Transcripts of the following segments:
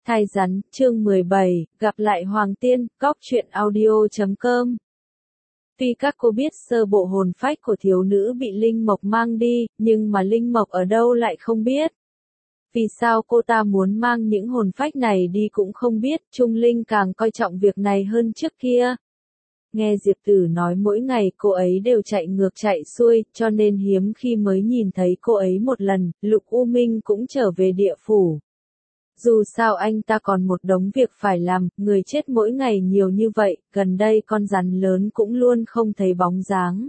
Thai rắn, chương 17, gặp lại Hoàng Tiên, góc truyện audio.com. Tuy các cô biết sơ bộ hồn phách của thiếu nữ bị Linh Mộc mang đi, nhưng mà Linh Mộc ở đâu lại không biết. Vì sao cô ta muốn mang những hồn phách này đi cũng không biết, Trung Linh càng coi trọng việc này hơn trước kia. Nghe Diệp Tử nói mỗi ngày cô ấy đều chạy ngược chạy xuôi, cho nên hiếm khi mới nhìn thấy cô ấy một lần, Lục U Minh cũng trở về địa phủ. Dù sao anh ta còn một đống việc phải làm, người chết mỗi ngày nhiều như vậy, gần đây con rắn lớn cũng luôn không thấy bóng dáng.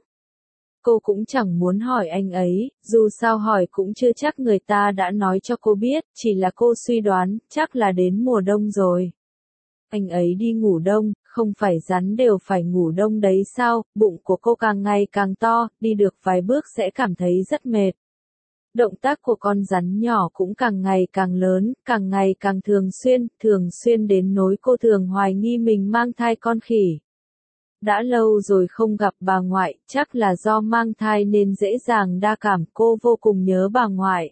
Cô cũng chẳng muốn hỏi anh ấy, dù sao hỏi cũng chưa chắc người ta đã nói cho cô biết, chỉ là cô suy đoán, chắc là đến mùa đông rồi. Anh ấy đi ngủ đông, không phải rắn đều phải ngủ đông đấy sao, bụng của cô càng ngày càng to, đi được vài bước sẽ cảm thấy rất mệt. Động tác của con rắn nhỏ cũng càng ngày càng lớn, càng ngày càng thường xuyên đến nỗi cô thường hoài nghi mình mang thai con khỉ. Đã lâu rồi không gặp bà ngoại, chắc là do mang thai nên dễ dàng đa cảm, cô vô cùng nhớ bà ngoại.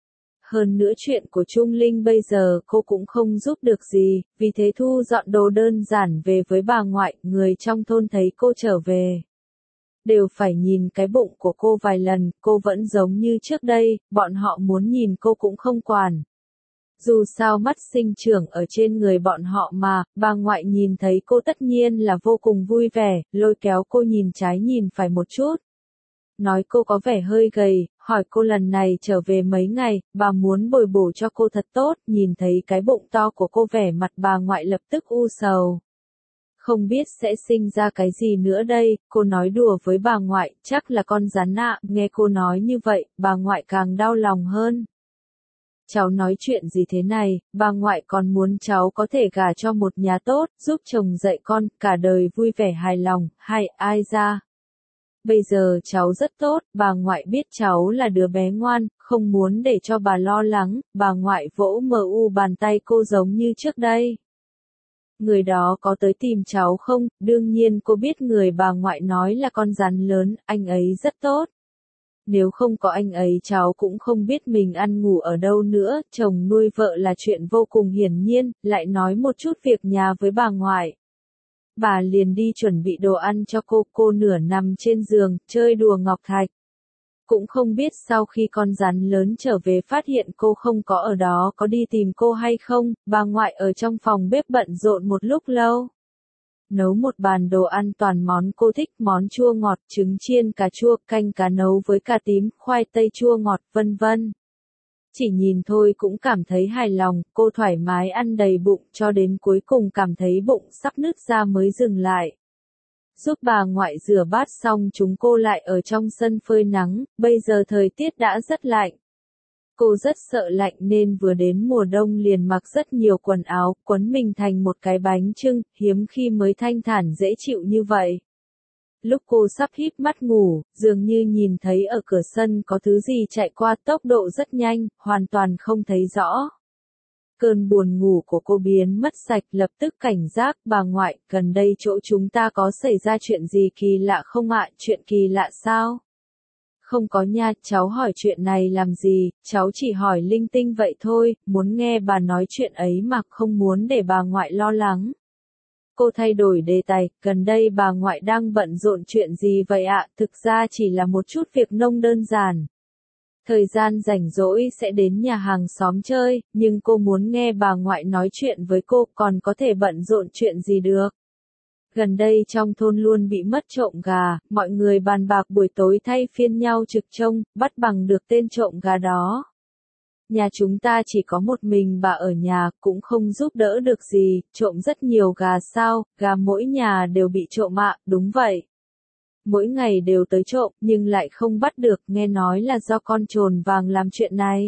Hơn nữa chuyện của Trung Linh bây giờ cô cũng không giúp được gì, vì thế thu dọn đồ đơn giản về với bà ngoại, người trong thôn thấy cô trở về. Đều phải nhìn cái bụng của cô vài lần, cô vẫn giống như trước đây, bọn họ muốn nhìn cô cũng không quản. Dù sao mắt sinh trưởng ở trên người bọn họ mà, bà ngoại nhìn thấy cô tất nhiên là vô cùng vui vẻ, lôi kéo cô nhìn trái nhìn phải một chút. Nói cô có vẻ hơi gầy, hỏi cô lần này trở về mấy ngày, bà muốn bồi bổ cho cô thật tốt, nhìn thấy cái bụng to của cô vẻ mặt bà ngoại lập tức u sầu. Không biết sẽ sinh ra cái gì nữa đây, cô nói đùa với bà ngoại, chắc là con rắn ạ, nghe cô nói như vậy, bà ngoại càng đau lòng hơn. Cháu nói chuyện gì thế này, bà ngoại còn muốn cháu có thể gả cho một nhà tốt, giúp chồng dạy con, cả đời vui vẻ hài lòng, hay ai ra. Bây giờ cháu rất tốt, bà ngoại biết cháu là đứa bé ngoan, không muốn để cho bà lo lắng, bà ngoại vỗ bàn tay cô giống như trước đây. Người đó có tới tìm cháu không? Đương nhiên cô biết người bà ngoại nói là con rắn lớn, anh ấy rất tốt. Nếu không có anh ấy cháu cũng không biết mình ăn ngủ ở đâu nữa, chồng nuôi vợ là chuyện vô cùng hiển nhiên, lại nói một chút việc nhà với bà ngoại. Bà liền đi chuẩn bị đồ ăn cho cô nửa nằm trên giường, chơi đùa ngọc thạch. Cũng không biết sau khi con rắn lớn trở về phát hiện cô không có ở đó có đi tìm cô hay không, bà ngoại ở trong phòng bếp bận rộn một lúc lâu. Nấu một bàn đồ ăn toàn món cô thích, món chua ngọt, trứng chiên cà chua, canh cá nấu với cà tím, khoai tây chua ngọt, vân vân. Chỉ nhìn thôi cũng cảm thấy hài lòng, cô thoải mái ăn đầy bụng cho đến cuối cùng cảm thấy bụng sắp nứt ra mới dừng lại. Giúp bà ngoại rửa bát xong chúng cô lại ở trong sân phơi nắng, bây giờ thời tiết đã rất lạnh. Cô rất sợ lạnh nên vừa đến mùa đông liền mặc rất nhiều quần áo, quấn mình thành một cái bánh chưng, hiếm khi mới thanh thản dễ chịu như vậy. Lúc cô sắp híp mắt ngủ, dường như nhìn thấy ở cửa sân có thứ gì chạy qua tốc độ rất nhanh, hoàn toàn không thấy rõ. Cơn buồn ngủ của cô biến mất sạch, lập tức cảnh giác, bà ngoại, gần đây chỗ chúng ta có xảy ra chuyện gì kỳ lạ không ạ, chuyện kỳ lạ sao? Không có nha, cháu hỏi chuyện này làm gì, cháu chỉ hỏi linh tinh vậy thôi, muốn nghe bà nói chuyện ấy mà không muốn để bà ngoại lo lắng. Cô thay đổi đề tài, gần đây bà ngoại đang bận rộn chuyện gì vậy ạ, thực ra chỉ là một chút việc nông đơn giản. Thời gian rảnh rỗi sẽ đến nhà hàng xóm chơi, nhưng cô muốn nghe bà ngoại nói chuyện với cô, còn có thể bận rộn chuyện gì được. Gần đây trong thôn luôn bị mất trộm gà, mọi người bàn bạc buổi tối thay phiên nhau trực trông, bắt bằng được tên trộm gà đó. Nhà chúng ta chỉ có một mình bà ở nhà, cũng không giúp đỡ được gì, trộm rất nhiều gà sao, gà mỗi nhà đều bị trộm ạ, đúng vậy. Mỗi ngày đều tới trộm, nhưng lại không bắt được, nghe nói là do con trồn vàng làm chuyện này.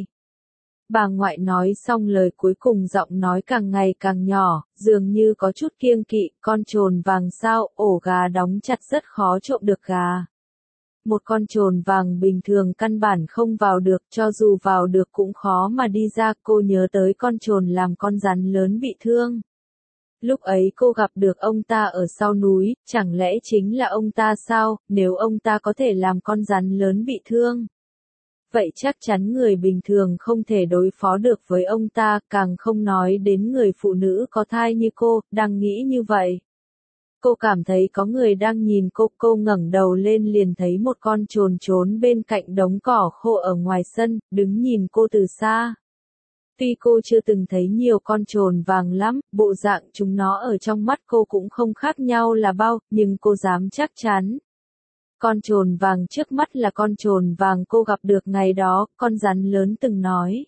Bà ngoại nói xong lời cuối cùng giọng nói càng ngày càng nhỏ, dường như có chút kiêng kỵ, con trồn vàng sao, ổ gà đóng chặt rất khó trộm được gà. Một con trồn vàng bình thường căn bản không vào được, cho dù vào được cũng khó mà đi ra, cô nhớ tới con trồn làm con rắn lớn bị thương. Lúc ấy cô gặp được ông ta ở sau núi, chẳng lẽ chính là ông ta sao, nếu ông ta có thể làm con rắn lớn bị thương. vậy chắc chắn người bình thường không thể đối phó được với ông ta, càng không nói đến người phụ nữ có thai như cô, đang nghĩ như vậy. Cô cảm thấy có người đang nhìn cô ngẩng đầu lên liền thấy một con chồn trốn bên cạnh đống cỏ khô ở ngoài sân, đứng nhìn cô từ xa. Tuy cô chưa từng thấy nhiều con chồn vàng lắm, bộ dạng chúng nó ở trong mắt cô cũng không khác nhau là bao, nhưng cô dám chắc chắn. Con chồn vàng trước mắt là con chồn vàng cô gặp được ngày đó, con rắn lớn từng nói.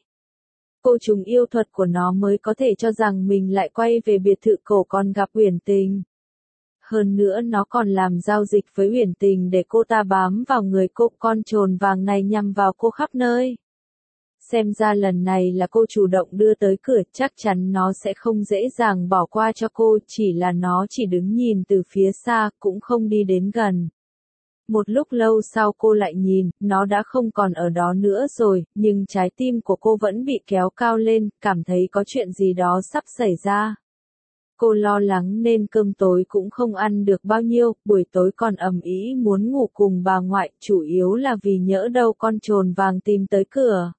Cô trùng yêu thuật của nó mới có thể cho rằng mình lại quay về biệt thự cổ còn gặp Uyển Tình. Hơn nữa nó còn làm giao dịch với Uyển Tình để cô ta bám vào người cô, con chồn vàng này nhằm vào cô khắp nơi. Xem ra lần này là cô chủ động đưa tới cửa, chắc chắn nó sẽ không dễ dàng bỏ qua cho cô, chỉ là nó chỉ đứng nhìn từ phía xa, cũng không đi đến gần. Một lúc lâu sau cô lại nhìn, nó đã không còn ở đó nữa rồi, nhưng trái tim của cô vẫn bị kéo cao lên, cảm thấy có chuyện gì đó sắp xảy ra. Cô lo lắng nên cơm tối cũng không ăn được bao nhiêu, buổi tối còn ầm ĩ muốn ngủ cùng bà ngoại, chủ yếu là vì nhỡ đâu con chồn vàng tìm tới cửa.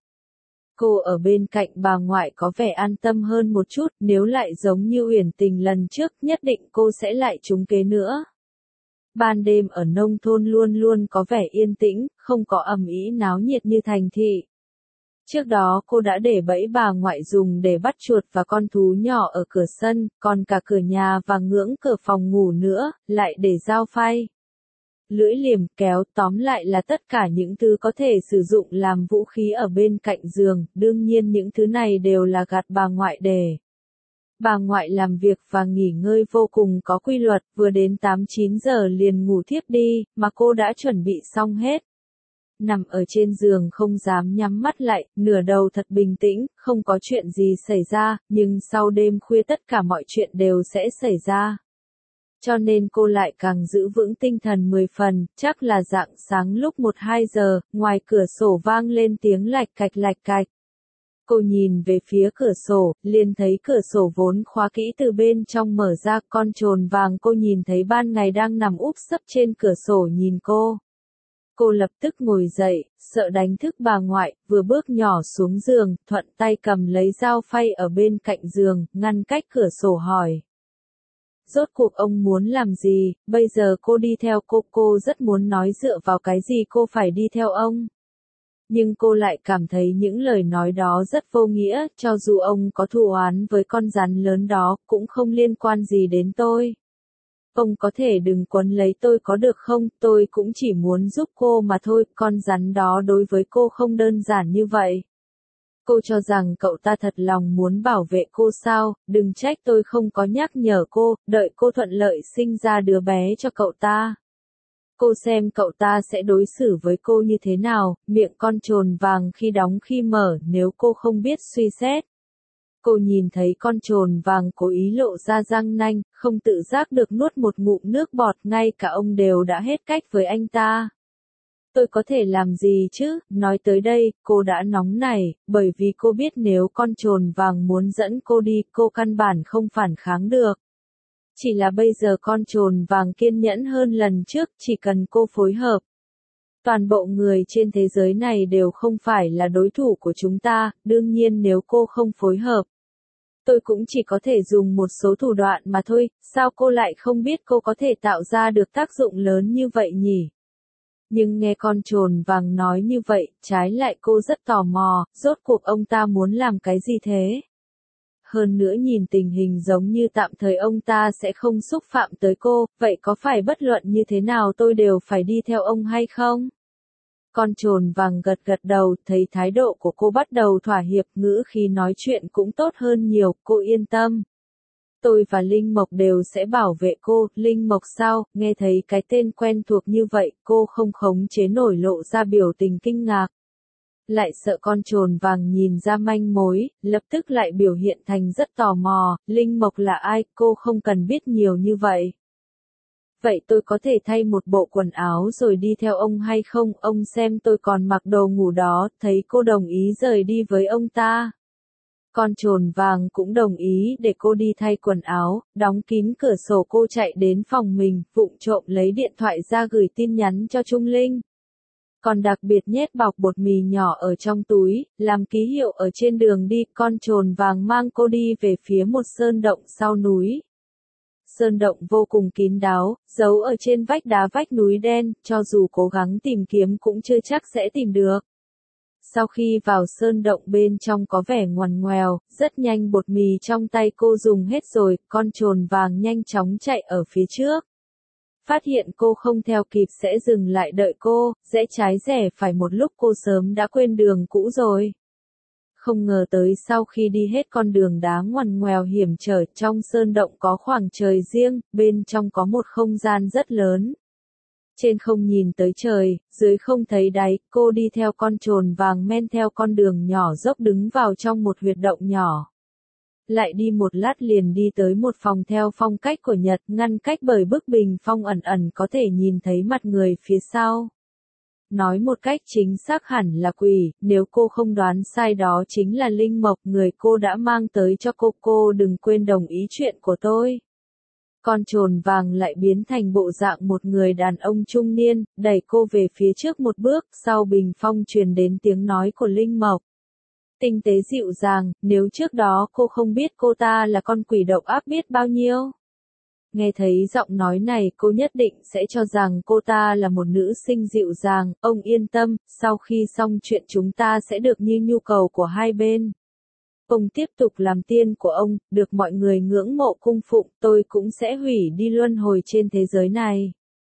Cô ở bên cạnh bà ngoại có vẻ an tâm hơn một chút, nếu lại giống như Uyển Tình lần trước, nhất định cô sẽ lại trúng kế nữa. Ban đêm ở nông thôn luôn luôn có vẻ yên tĩnh, không có ầm ĩ náo nhiệt như thành thị. Trước đó cô đã để bẫy bà ngoại dùng để bắt chuột và con thú nhỏ ở cửa sân, còn cả cửa nhà và ngưỡng cửa phòng ngủ nữa, lại để dao phay. Lưỡi liềm, kéo, tóm lại là tất cả những thứ có thể sử dụng làm vũ khí ở bên cạnh giường, đương nhiên những thứ này đều là gạt bà ngoại để. Bà ngoại làm việc và nghỉ ngơi vô cùng có quy luật, vừa đến 8-9 giờ liền ngủ thiếp đi, mà cô đã chuẩn bị xong hết. Nằm ở trên giường không dám nhắm mắt lại, nửa đầu thật bình tĩnh, không có chuyện gì xảy ra, nhưng sau đêm khuya tất cả mọi chuyện đều sẽ xảy ra. Cho nên cô lại càng giữ vững tinh thần 10 phần, chắc là rạng sáng lúc 1-2 giờ, ngoài cửa sổ vang lên tiếng lạch cạch. Cô nhìn về phía cửa sổ, liền thấy cửa sổ vốn khóa kỹ từ bên trong mở ra, con chồn vàng cô nhìn thấy ban ngày đang nằm úp sấp trên cửa sổ nhìn cô. Cô lập tức ngồi dậy, sợ đánh thức bà ngoại, vừa bước nhỏ xuống giường, thuận tay cầm lấy dao phay ở bên cạnh giường, ngăn cách cửa sổ hỏi. Rốt cuộc ông muốn làm gì, bây giờ cô đi theo cô rất muốn nói dựa vào cái gì cô phải đi theo ông. Nhưng cô lại cảm thấy những lời nói đó rất vô nghĩa, cho dù ông có thù oán với con rắn lớn đó, cũng không liên quan gì đến tôi. Ông có thể đừng quấn lấy tôi có được không, tôi cũng chỉ muốn giúp cô mà thôi, con rắn đó đối với cô không đơn giản như vậy. Cô cho rằng cậu ta thật lòng muốn bảo vệ cô sao, đừng trách tôi không có nhắc nhở cô, đợi cô thuận lợi sinh ra đứa bé cho cậu ta. Cô xem cậu ta sẽ đối xử với cô như thế nào, miệng con chồn vàng khi đóng khi mở nếu cô không biết suy xét. Cô nhìn thấy con chồn vàng cố ý lộ ra răng nanh, không tự giác được nuốt một ngụm nước bọt, ngay cả ông đều đã hết cách với anh ta. Tôi có thể làm gì chứ, nói tới đây, cô đã nóng nảy, bởi vì cô biết nếu con chồn vàng muốn dẫn cô đi, cô căn bản không phản kháng được. Chỉ là bây giờ con chồn vàng kiên nhẫn hơn lần trước, chỉ cần cô phối hợp. Toàn bộ người trên thế giới này đều không phải là đối thủ của chúng ta, đương nhiên nếu cô không phối hợp. Tôi cũng chỉ có thể dùng một số thủ đoạn mà thôi, sao cô lại không biết cô có thể tạo ra được tác dụng lớn như vậy nhỉ? Nhưng nghe con chồn vàng nói như vậy, trái lại cô rất tò mò, rốt cuộc ông ta muốn làm cái gì thế? Hơn nữa nhìn tình hình giống như tạm thời ông ta sẽ không xúc phạm tới cô, vậy có phải bất luận như thế nào tôi đều phải đi theo ông hay không? Con chồn vàng gật đầu, thấy thái độ của cô bắt đầu thỏa hiệp, ngữ khí nói chuyện cũng tốt hơn nhiều, cô yên tâm. Tôi và Linh Mộc đều sẽ bảo vệ cô. Linh Mộc sao, nghe thấy cái tên quen thuộc như vậy, cô không khống chế nổi lộ ra biểu tình kinh ngạc. Lại sợ con chồn vàng nhìn ra manh mối, lập tức lại biểu hiện thành rất tò mò, Linh Mộc là ai, cô không cần biết nhiều như vậy. Vậy tôi có thể thay một bộ quần áo rồi đi theo ông hay không, ông xem tôi còn mặc đồ ngủ đó, thấy cô đồng ý rời đi với ông ta. Con chồn vàng cũng đồng ý để cô đi thay quần áo, đóng kín cửa sổ cô chạy đến phòng mình, vụng trộm lấy điện thoại ra gửi tin nhắn cho Trung Linh. Còn đặc biệt nhét bọc bột mì nhỏ ở trong túi, làm ký hiệu ở trên đường đi. Con trồn vàng mang cô đi về phía một sơn động sau núi. Sơn động vô cùng kín đáo, giấu ở trên vách đá vách núi đen, cho dù cố gắng tìm kiếm cũng chưa chắc sẽ tìm được. Sau khi vào sơn động bên trong có vẻ ngoằn ngoèo, rất nhanh bột mì trong tay cô dùng hết rồi, con trồn vàng nhanh chóng chạy ở phía trước. Phát hiện cô không theo kịp sẽ dừng lại đợi cô, rẽ trái rẽ phải một lúc cô sớm đã quên đường cũ rồi. Không ngờ tới sau khi đi hết con đường đá ngoằn ngoèo hiểm trở trong sơn động có khoảng trời riêng, bên trong có một không gian rất lớn. Trên không nhìn tới trời, dưới không thấy đáy, cô đi theo con trồn vàng men theo con đường nhỏ dốc đứng vào trong một huyệt động nhỏ. Lại đi một lát liền đi tới một phòng theo phong cách của Nhật, ngăn cách bởi bức bình phong ẩn ẩn có thể nhìn thấy mặt người phía sau. Nói một cách chính xác hẳn là quỷ, nếu cô không đoán sai đó chính là linh mộc người cô đã mang tới cho cô đừng quên đồng ý chuyện của tôi. Con trồn vàng lại biến thành bộ dạng một người đàn ông trung niên, đẩy cô về phía trước một bước, sau bình phong truyền đến tiếng nói của linh mộc. Tinh tế dịu dàng, nếu trước đó cô không biết cô ta là con quỷ độc ác biết bao nhiêu. Nghe thấy giọng nói này cô nhất định sẽ cho rằng cô ta là một nữ sinh dịu dàng, ông yên tâm, sau khi xong chuyện chúng ta sẽ được như nhu cầu của hai bên. Ông tiếp tục làm tiên của ông, được mọi người ngưỡng mộ cung phụng, tôi cũng sẽ hủy đi luân hồi trên thế giới này.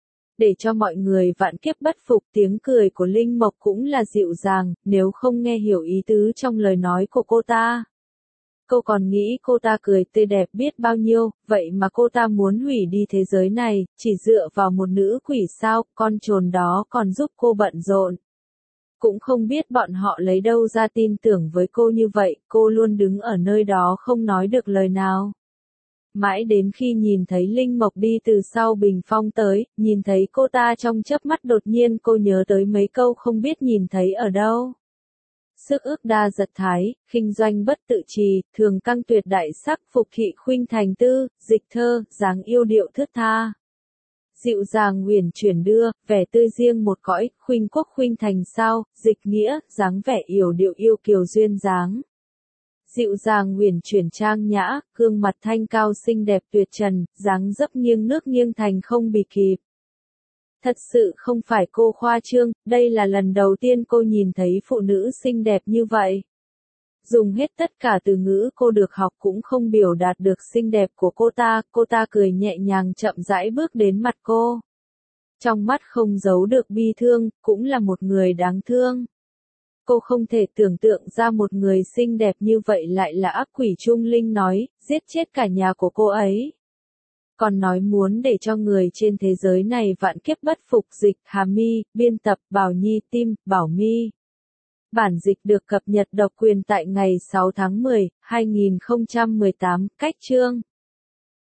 Để cho mọi người vạn kiếp bất phục, tiếng cười của Linh Mộc cũng là dịu dàng, nếu không nghe hiểu ý tứ trong lời nói của cô ta. Cô còn nghĩ cô ta cười tươi đẹp biết bao nhiêu, vậy mà cô ta muốn hủy đi thế giới này, chỉ dựa vào một nữ quỷ sao, con trồn đó còn giúp cô bận rộn. Cũng không biết bọn họ lấy đâu ra tin tưởng với cô như vậy, cô luôn đứng ở nơi đó không nói được lời nào. Mãi đến khi nhìn thấy Linh Mộc đi từ sau bình phong tới, nhìn thấy cô ta trong chớp mắt đột nhiên cô nhớ tới mấy câu không biết nhìn thấy ở đâu. Sức ước đa giật thái, khinh doanh bất tự trì, thường căng tuyệt đại sắc, phục thị khuynh thành tư, dịch thơ, dáng yêu điệu thướt tha. Dịu dàng huyền chuyển đưa, vẻ tươi riêng một cõi, khuynh quốc khuynh thành sao, dịch nghĩa, dáng vẻ yểu điệu yêu kiều duyên dáng. Dịu dàng huyền chuyển trang nhã, gương mặt thanh cao xinh đẹp tuyệt trần, dáng dấp nghiêng nước nghiêng thành không bì kịp. Thật sự không phải cô khoa trương, đây là lần đầu tiên cô nhìn thấy phụ nữ xinh đẹp như vậy. Dùng hết tất cả từ ngữ cô được học cũng không biểu đạt được xinh đẹp của cô ta cười nhẹ nhàng chậm rãi bước đến mặt cô. Trong mắt không giấu được bi thương, cũng là một người đáng thương. Cô không thể tưởng tượng ra một người xinh đẹp như vậy lại là ác quỷ Trung Linh nói, giết chết cả nhà của cô ấy. Còn nói muốn để cho người trên thế giới này vạn kiếp bất phục. Dịch Hà My, biên tập Bảo Nhi, Tim, Bảo My. Bản dịch được cập nhật độc quyền tại ngày 6 tháng 10, 2018, cách chương.